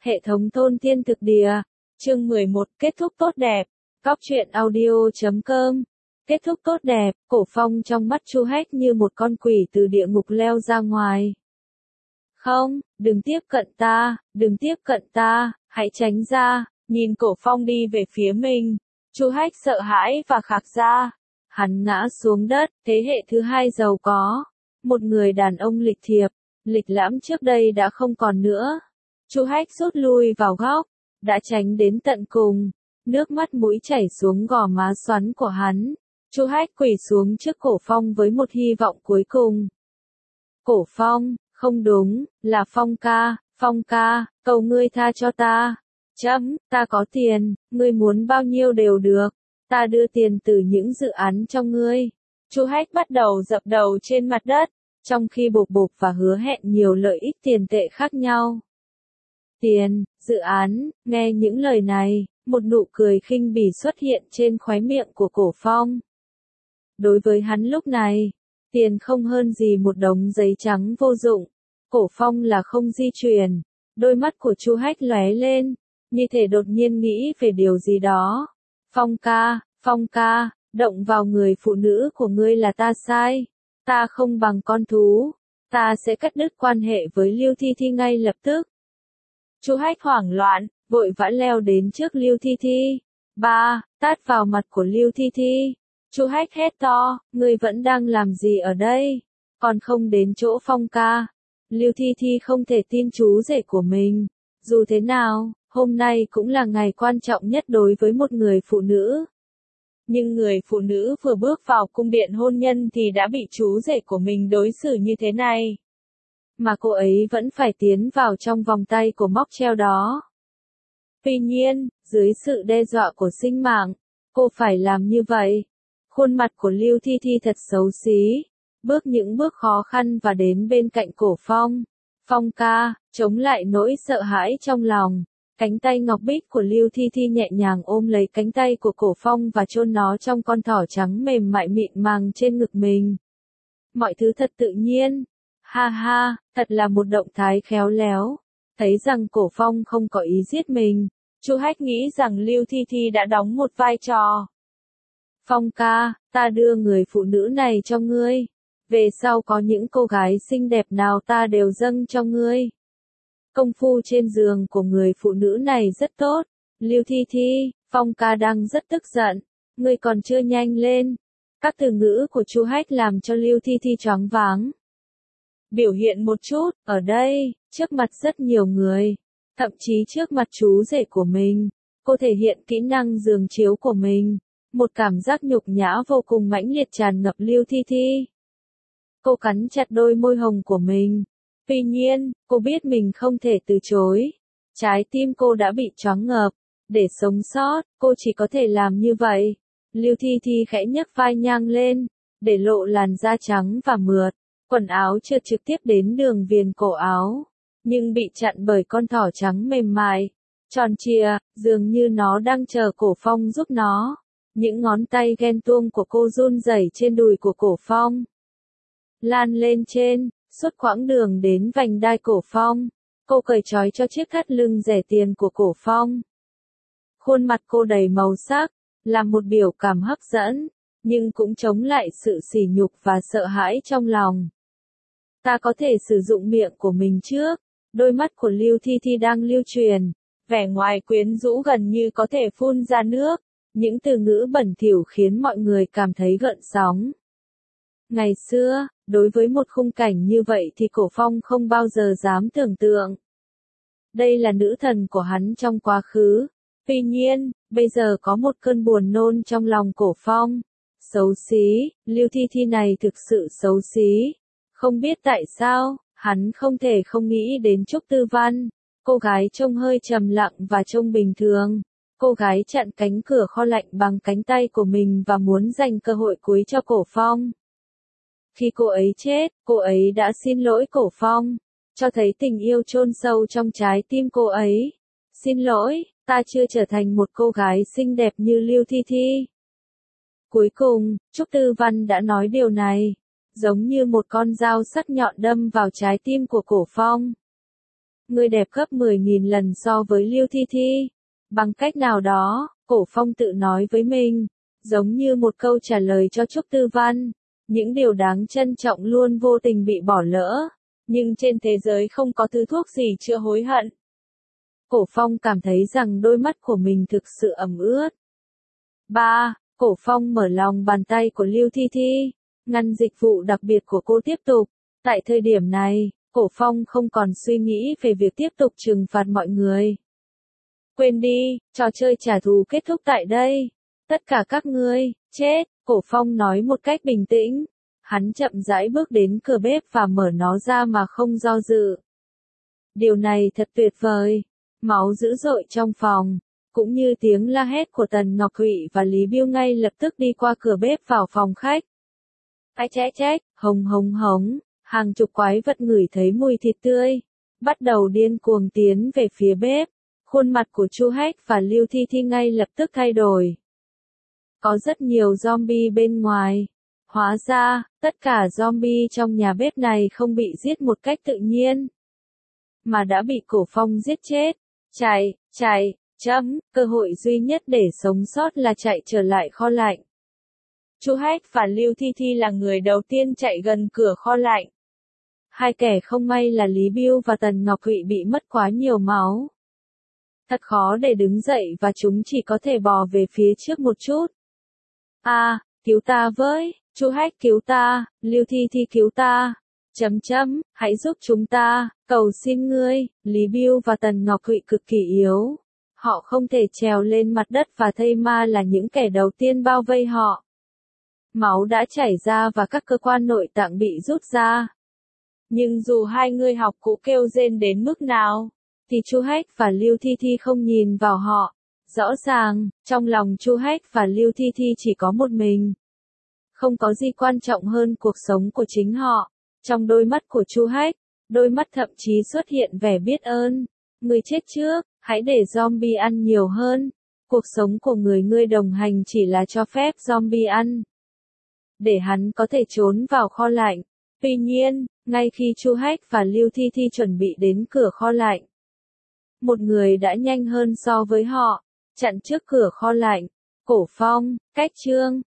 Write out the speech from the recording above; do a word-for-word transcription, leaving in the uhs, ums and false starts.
Hệ thống Tôn Tiên Thực Địa, chương mười một, kết thúc tốt đẹp. Góc truyện audio chấm com. Kết thúc tốt đẹp, Cổ Phong trong mắt Chu Hách như một con quỷ từ địa ngục leo ra ngoài. Không, đừng tiếp cận ta, đừng tiếp cận ta, hãy tránh ra. Nhìn Cổ Phong đi về phía mình, Chu Hách sợ hãi và khạc ra. Hắn ngã xuống đất, thế hệ thứ hai giàu có. Một người đàn ông lịch thiệp, lịch lãm trước đây đã không còn nữa. Chu Hách rút lui vào góc, đã tránh đến tận cùng. Nước mắt mũi chảy xuống gò má xoắn của hắn. Chu Hách quỳ xuống trước Cổ Phong với một hy vọng cuối cùng. Cổ Phong, không đúng, là Phong ca, Phong ca, cầu ngươi tha cho ta. Chấm, ta có tiền, ngươi muốn bao nhiêu đều được. Ta đưa tiền từ những dự án cho ngươi. Chu Hách bắt đầu dập đầu trên mặt đất, trong khi bộp bộp và hứa hẹn nhiều lợi ích tiền tệ khác nhau. Tiền, dự án, nghe những lời này, một nụ cười khinh bỉ xuất hiện trên khóe miệng của Cổ Phong. Đối với hắn lúc này, tiền không hơn gì một đống giấy trắng vô dụng. Cổ Phong là không di chuyển. Đôi mắt của Chu Hách lóe lên, như thể đột nhiên nghĩ về điều gì đó. Phong ca, Phong ca, động vào người phụ nữ của ngươi là ta sai. Ta không bằng con thú. Ta sẽ cắt đứt quan hệ với Lưu Thi Thi ngay lập tức. Chu Hách hoảng loạn, vội vã leo đến trước Lưu Thi Thi. Ba, tát vào mặt của Lưu Thi Thi. Chu Hách hét to, ngươi vẫn đang làm gì ở đây? Còn không đến chỗ Phong ca. Lưu Thi Thi không thể tin chú rể của mình. Dù thế nào, hôm nay cũng là ngày quan trọng nhất đối với một người phụ nữ. Nhưng người phụ nữ vừa bước vào cung điện hôn nhân thì đã bị chú rể của mình đối xử như thế này. Mà cô ấy vẫn phải tiến vào trong vòng tay của móc treo đó. Tuy nhiên, dưới sự đe dọa của sinh mạng, cô phải làm như vậy. Khuôn mặt của Lưu Thi Thi thật xấu xí. Bước những bước khó khăn và đến bên cạnh Cổ Phong. Phong ca, chống lại nỗi sợ hãi trong lòng. Cánh tay ngọc bích của Lưu Thi Thi nhẹ nhàng ôm lấy cánh tay của Cổ Phong và chôn nó trong con thỏ trắng mềm mại mịn màng trên ngực mình. Mọi thứ thật tự nhiên. Ha ha, thật là một động thái khéo léo. Thấy rằng Cổ Phong không có ý giết mình, Chu Hách nghĩ rằng Lưu Thi Thi đã đóng một vai trò. Phong ca, ta đưa người phụ nữ này cho ngươi. Về sau có những cô gái xinh đẹp nào ta đều dâng cho ngươi. Công phu trên giường của người phụ nữ này rất tốt. Lưu Thi Thi, Phong ca đang rất tức giận. Ngươi còn chưa nhanh lên. Các từ ngữ của Chu Hách làm cho Lưu Thi Thi choáng váng. Biểu hiện một chút, ở đây, trước mặt rất nhiều người. Thậm chí trước mặt chú rể của mình. Cô thể hiện kỹ năng giường chiếu của mình. Một cảm giác nhục nhã vô cùng mãnh liệt tràn ngập Lưu Thi Thi. Cô cắn chặt đôi môi hồng của mình. Tuy nhiên, cô biết mình không thể từ chối. Trái tim cô đã bị choáng ngợp. Để sống sót, cô chỉ có thể làm như vậy. Lưu Thi Thi khẽ nhấc vai nhang lên, để lộ làn da trắng và mượt. Quần áo trượt trực tiếp đến đường viền cổ áo. Nhưng bị chặn bởi con thỏ trắng mềm mại. Tròn trịa, dường như nó đang chờ Cổ Phong giúp nó. Những ngón tay ghen tuông của cô run rẩy trên đùi của Cổ Phong. Lan lên trên, suốt quãng đường đến vành đai Cổ Phong. Cô cởi trói cho chiếc thắt lưng rẻ tiền của Cổ Phong. Khuôn mặt cô đầy màu sắc, là một biểu cảm hấp dẫn, nhưng cũng chống lại sự sỉ nhục và sợ hãi trong lòng. Ta có thể sử dụng miệng của mình trước. Đôi mắt của Lưu Thi Thi đang lưu truyền. Vẻ ngoài quyến rũ gần như có thể phun ra nước. Những từ ngữ bẩn thỉu khiến mọi người cảm thấy gợn sóng. Ngày xưa, đối với một khung cảnh như vậy thì Cổ Phong không bao giờ dám tưởng tượng. Đây là nữ thần của hắn trong quá khứ. Tuy nhiên, bây giờ có một cơn buồn nôn trong lòng Cổ Phong. Xấu xí, Lưu Thi Thi này thực sự xấu xí. Không biết tại sao, hắn không thể không nghĩ đến Trúc Tư Văn. Cô gái trông hơi trầm lặng và trông bình thường. Cô gái chặn cánh cửa kho lạnh bằng cánh tay của mình và muốn dành cơ hội cuối cho Cổ Phong. Khi cô ấy chết, cô ấy đã xin lỗi Cổ Phong, cho thấy tình yêu chôn sâu trong trái tim cô ấy. Xin lỗi, ta chưa trở thành một cô gái xinh đẹp như Lưu Thi Thi. Cuối cùng, Trúc Tư Văn đã nói điều này, giống như một con dao sắc nhọn đâm vào trái tim của Cổ Phong. ngươi đẹp gấp mười nghìn lần so với Lưu Thi Thi. Bằng cách nào đó, Cổ Phong tự nói với mình, giống như một câu trả lời cho Trúc Tư Văn. Những điều đáng trân trọng luôn vô tình bị bỏ lỡ, nhưng trên thế giới không có thứ thuốc gì chữa hối hận. Cổ Phong cảm thấy rằng đôi mắt của mình thực sự ẩm ướt. ba. Cổ Phong mở lòng bàn tay của Lưu Thi Thi, ngăn dịch vụ đặc biệt của cô tiếp tục. Tại thời điểm này, Cổ Phong không còn suy nghĩ về việc tiếp tục trừng phạt mọi người. Quên đi, trò chơi trả thù kết thúc tại đây. Tất cả các ngươi, chết, Cổ Phong nói một cách bình tĩnh. Hắn chậm rãi bước đến cửa bếp và mở nó ra mà không do dự. Điều này thật tuyệt vời. Máu dữ dội trong phòng, cũng như tiếng la hét của Tần Ngọc Thụy và Lý Bưu ngay lập tức đi qua cửa bếp vào phòng khách. Ách chách chách, hồng hồng hống, hàng chục quái vật ngửi thấy mùi thịt tươi, bắt đầu điên cuồng tiến về phía bếp. Khuôn mặt của Chu Hách và Lưu Thi Thi ngay lập tức thay đổi. Có rất nhiều zombie bên ngoài. Hóa ra, tất cả zombie trong nhà bếp này không bị giết một cách tự nhiên, mà đã bị Cổ Phong giết chết. Chạy, chạy, chấm, cơ hội duy nhất để sống sót là chạy trở lại kho lạnh. Chu Hách và Lưu Thi Thi là người đầu tiên chạy gần cửa kho lạnh. Hai kẻ không may là Lý Bưu và Tần Ngọc Thụy bị mất quá nhiều máu. Thật khó để đứng dậy và chúng chỉ có thể bò về phía trước một chút. A, à, cứu ta với, Chu Hách cứu ta, Lưu Thi Thi cứu ta. Chấm chấm, hãy giúp chúng ta, cầu xin ngươi. Lý Bưu và Tần Ngọc Thụy cực kỳ yếu. Họ không thể trèo lên mặt đất và thây ma là những kẻ đầu tiên bao vây họ. Máu đã chảy ra và các cơ quan nội tạng bị rút ra. Nhưng dù hai người học cụ kêu rên đến mức nào, thì Chu Hách và Lưu Thi Thi không nhìn vào họ. Rõ ràng, trong lòng Chu Hách và Lưu Thi Thi chỉ có một mình. Không có gì quan trọng hơn cuộc sống của chính họ. Trong đôi mắt của Chu Hách, đôi mắt thậm chí xuất hiện vẻ biết ơn. Người chết trước, hãy để zombie ăn nhiều hơn. Cuộc sống của người ngươi đồng hành chỉ là cho phép zombie ăn, để hắn có thể trốn vào kho lạnh. Tuy nhiên, ngay khi Chu Hách và Lưu Thi Thi chuẩn bị đến cửa kho lạnh, một người đã nhanh hơn so với họ, chặn trước cửa kho lạnh. Cổ Phong, cách chương